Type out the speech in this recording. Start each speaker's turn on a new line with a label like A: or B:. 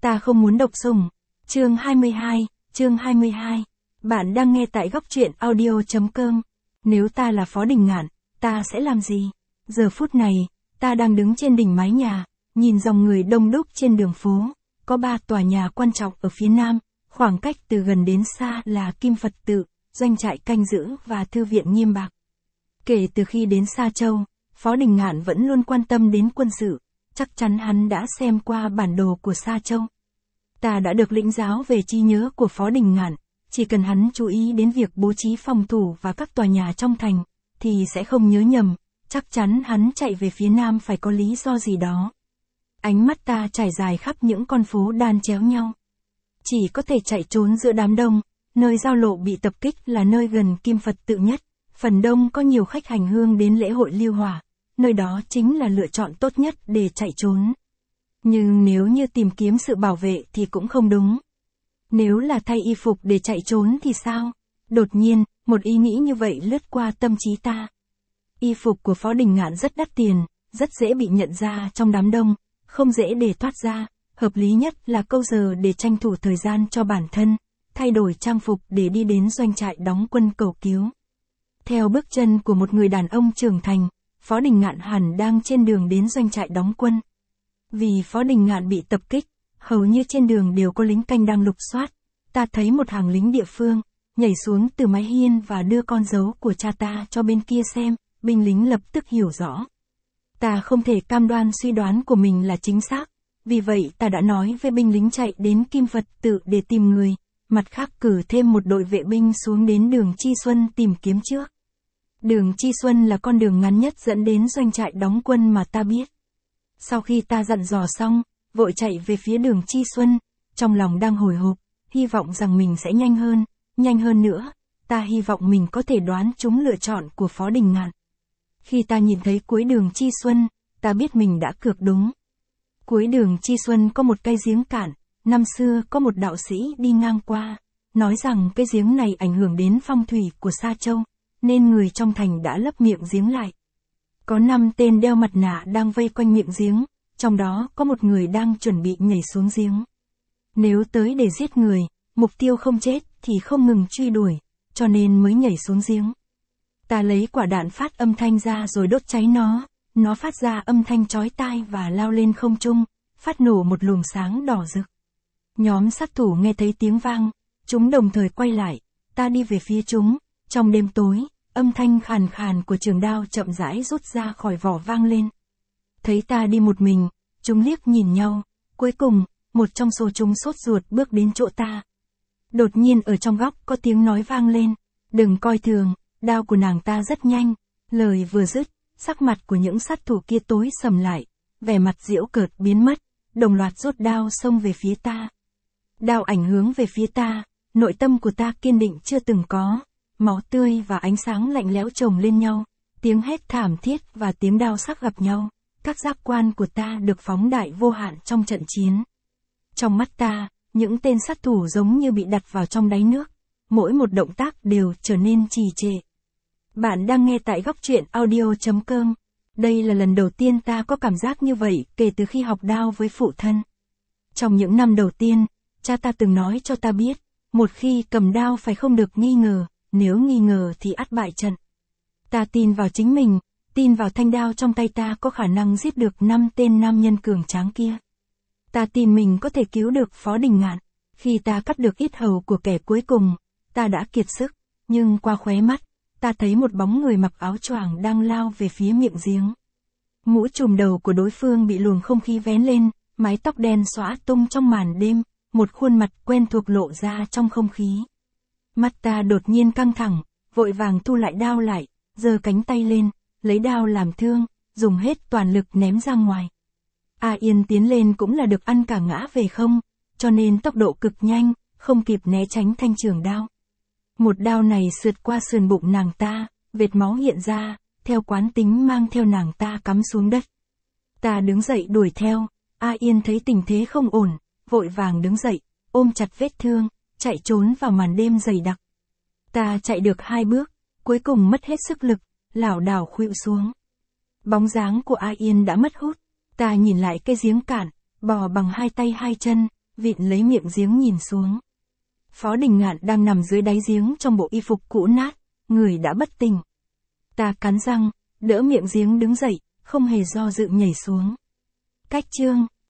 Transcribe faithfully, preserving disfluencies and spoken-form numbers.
A: Ta không muốn đọc sủng. Chương hai mươi hai, chương hai mươi hai. Bạn đang nghe tại góc truyện audio chấm com. Nếu ta là Phó Đình Ngạn, ta sẽ làm gì? Giờ phút này, ta đang đứng trên đỉnh mái nhà, nhìn dòng người đông đúc trên đường phố. Có ba tòa nhà quan trọng ở phía nam, khoảng cách từ gần đến xa là Kim Phật Tự, doanh trại canh giữ và thư viện Nghiêm Bạc. Kể từ khi đến Sa Châu, Phó Đình Ngạn vẫn luôn quan tâm đến quân sự, chắc chắn hắn đã xem qua bản đồ của Sa Châu. Ta đã được lĩnh giáo về trí nhớ của Phó Đình Ngạn, chỉ cần hắn chú ý đến việc bố trí phòng thủ và các tòa nhà trong thành, thì sẽ không nhớ nhầm, chắc chắn hắn chạy về phía nam phải có lý do gì đó. Ánh mắt ta trải dài khắp những con phố đan chéo nhau. Chỉ có thể chạy trốn giữa đám đông, nơi giao lộ bị tập kích là nơi gần Kim Phật Tự nhất, phần đông có nhiều khách hành hương đến lễ hội Lưu Hỏa, nơi đó chính là lựa chọn tốt nhất để chạy trốn. Nhưng nếu như tìm kiếm sự bảo vệ thì cũng không đúng. Nếu là thay y phục để chạy trốn thì sao? Đột nhiên, một ý nghĩ như vậy lướt qua tâm trí ta. Y phục của Phó Đình Ngạn rất đắt tiền, rất dễ bị nhận ra trong đám đông, không dễ để thoát ra, hợp lý nhất là câu giờ để tranh thủ thời gian cho bản thân, thay đổi trang phục để đi đến doanh trại đóng quân cầu cứu. Theo bước chân của một người đàn ông trưởng thành, Phó Đình Ngạn hẳn đang trên đường đến doanh trại đóng quân. Vì Phó Đình Ngạn bị tập kích, hầu như trên đường đều có lính canh đang lục soát. Ta thấy một hàng lính địa phương, nhảy xuống từ mái hiên và đưa con dấu của cha ta cho bên kia xem, binh lính lập tức hiểu rõ. Ta không thể cam đoan suy đoán của mình là chính xác, vì vậy ta đã nói với binh lính chạy đến Kim Phật Tự để tìm người, mặt khác cử thêm một đội vệ binh xuống đến đường Chi Xuân tìm kiếm trước. Đường Chi Xuân là con đường ngắn nhất dẫn đến doanh trại đóng quân mà ta biết. Sau khi ta dặn dò xong, vội chạy về phía đường Chi Xuân, trong lòng đang hồi hộp, hy vọng rằng mình sẽ nhanh hơn, nhanh hơn nữa, ta hy vọng mình có thể đoán trúng lựa chọn của Phó Đình Ngạn. Khi ta nhìn thấy cuối đường Chi Xuân, ta biết mình đã cược đúng. Cuối đường Chi Xuân có một cây giếng cạn, năm xưa có một đạo sĩ đi ngang qua, nói rằng cái giếng này ảnh hưởng đến phong thủy của Sa Châu, nên người trong thành đã lấp miệng giếng lại. Có năm tên đeo mặt nạ đang vây quanh miệng giếng, trong đó có một người đang chuẩn bị nhảy xuống giếng. Nếu tới để giết người, mục tiêu không chết thì không ngừng truy đuổi, cho nên mới nhảy xuống giếng. Ta lấy quả đạn phát âm thanh ra rồi đốt cháy nó, nó phát ra âm thanh chói tai và lao lên không trung, phát nổ một luồng sáng đỏ rực. Nhóm sát thủ nghe thấy tiếng vang, chúng đồng thời quay lại, ta đi về phía chúng, trong đêm tối, âm thanh khàn khàn của trường đao chậm rãi rút ra khỏi vỏ vang lên. Thấy ta đi một mình, chúng liếc nhìn nhau, cuối cùng, một trong số chúng sốt ruột bước đến chỗ ta. Đột nhiên ở trong góc có tiếng nói vang lên, đừng coi thường, đao của nàng ta rất nhanh. Lời vừa dứt, sắc mặt của những sát thủ kia tối sầm lại, vẻ mặt giễu cợt biến mất, đồng loạt rút đao xông về phía ta. Đao ảnh hướng về phía ta, nội tâm của ta kiên định chưa từng có, máu tươi và ánh sáng lạnh lẽo chồng lên nhau, tiếng hét thảm thiết và tiếng đao sắc gặp nhau, các giác quan của ta được phóng đại vô hạn trong trận chiến. Trong mắt ta, những tên sát thủ giống như bị đặt vào trong đáy nước, mỗi một động tác đều trở nên trì trệ. Bạn đang nghe tại góc truyện audio chấm com. Đây là lần đầu tiên ta có cảm giác như vậy kể từ khi học đao với phụ thân. Trong những năm đầu tiên, cha ta từng nói cho ta biết, một khi cầm đao phải không được nghi ngờ, nếu nghi ngờ thì ắt bại trận. Ta tin vào chính mình, tin vào thanh đao trong tay ta có khả năng giết được năm tên nam nhân cường tráng kia. Ta tin mình có thể cứu được Phó Đình Ngạn. Khi ta cắt được yết hầu của kẻ cuối cùng, ta đã kiệt sức, nhưng qua khóe mắt, ta thấy một bóng người mặc áo choàng đang lao về phía miệng giếng. Mũ trùm đầu của đối phương bị luồng không khí vén lên, mái tóc đen xõa tung trong màn đêm, một khuôn mặt quen thuộc lộ ra trong không khí. Mắt ta đột nhiên căng thẳng, vội vàng thu lại đao lại, giơ cánh tay lên, lấy đao làm thương, dùng hết toàn lực ném ra ngoài. A Yên tiến lên cũng là được ăn cả ngã về không, cho nên tốc độ cực nhanh, không kịp né tránh thanh trường đao. Một đao này sượt qua sườn bụng nàng ta, vệt máu hiện ra, theo quán tính mang theo nàng ta cắm xuống đất. Ta đứng dậy đuổi theo, A Yên thấy tình thế không ổn, vội vàng đứng dậy, ôm chặt vết thương, chạy trốn vào màn đêm dày đặc. Ta chạy được hai bước, cuối cùng mất hết sức lực, lảo đảo khuỵu xuống. Bóng dáng của A Yên đã mất hút, ta nhìn lại cái giếng cạn, bò bằng hai tay hai chân, vịn lấy miệng giếng nhìn xuống. Phó Đình Ngạn đang nằm dưới đáy giếng trong bộ y phục cũ nát, người đã bất tỉnh. Ta cắn răng, đỡ miệng giếng đứng dậy, không hề do dự nhảy xuống. Cách chương